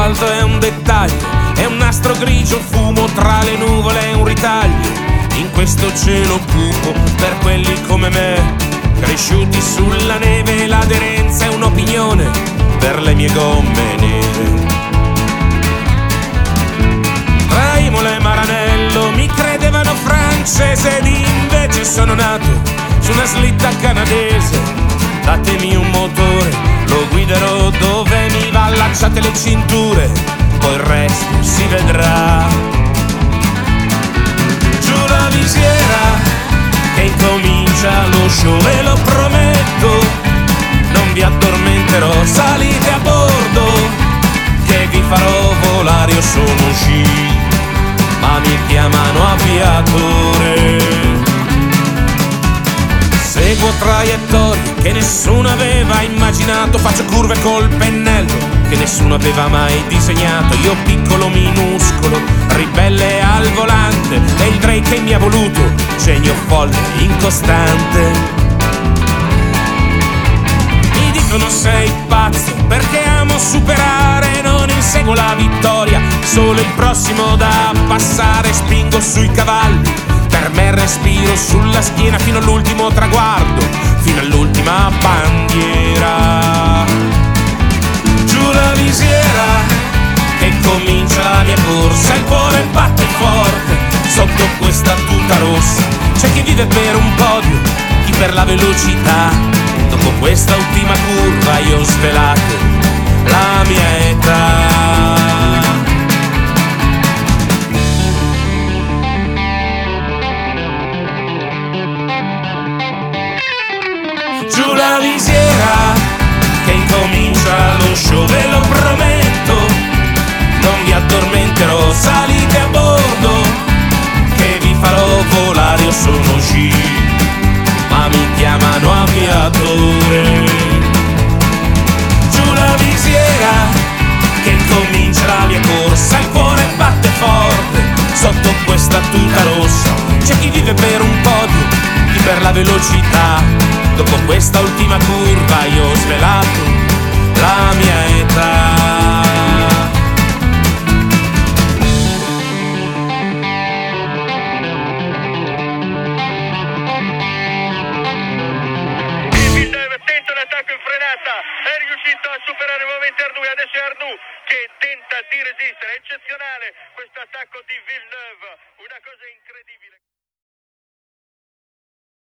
l'asfalto è un dettaglio, è un nastro grigio, il fumo tra le nuvole è un ritaglio. In questo cielo cupo per quelli come me, cresciuti sulla neve, l'aderenza è un'opinione per le mie gomme nere. Tra Imola e Maranello mi credevano francese ed invece sono nato su una slitta canadese. Datemi un motore, lo guiderò dove mi va, allacciate le cinture, poi il resto si vedrà. Giù la visiera che incomincia lo show e lo prometto, non vi addormenterò, salite a bordo che vi farò volare. Io sono sci, ma mi chiamano aviatore. Seguo traiettorie che nessuno aveva immaginato, faccio curve col pennello che nessuno aveva mai disegnato. Io piccolo, minuscolo, ribelle al volante, e il Drake che mi ha voluto, genio folle, incostante. Mi dicono sei pazzo perché amo superare, non inseguo la vittoria, solo il prossimo da passare. Spingo sui cavalli, per me respiro sulla schiena fino all'ultimo traguardo, fino all'ultima bandiera. Giù la visiera che comincia la mia corsa, il cuore batte forte sotto questa tuta rossa. C'è chi vive per un podio, chi per la velocità. Dopo questa ultima curva io ho svelato la mia età. Giù la visiera che incomincia lo show, ve lo prometto, non vi addormenterò, salite a bordo che vi farò volare. Io sono sci, ma mi chiamano aviatore. Giù la visiera che comincia la mia corsa, il cuore batte forte sotto questa tuta rossa. C'è chi vive per un podio, chi per la velocità. Dopo questa ultima curva io ho svelato la mia età. Villeneuve tenta l'attacco in frenata, è riuscito a superare nuovamente Arnoux, e adesso è Arnoux che tenta di resistere. È eccezionale questo attacco di Villeneuve, una cosa incredibile.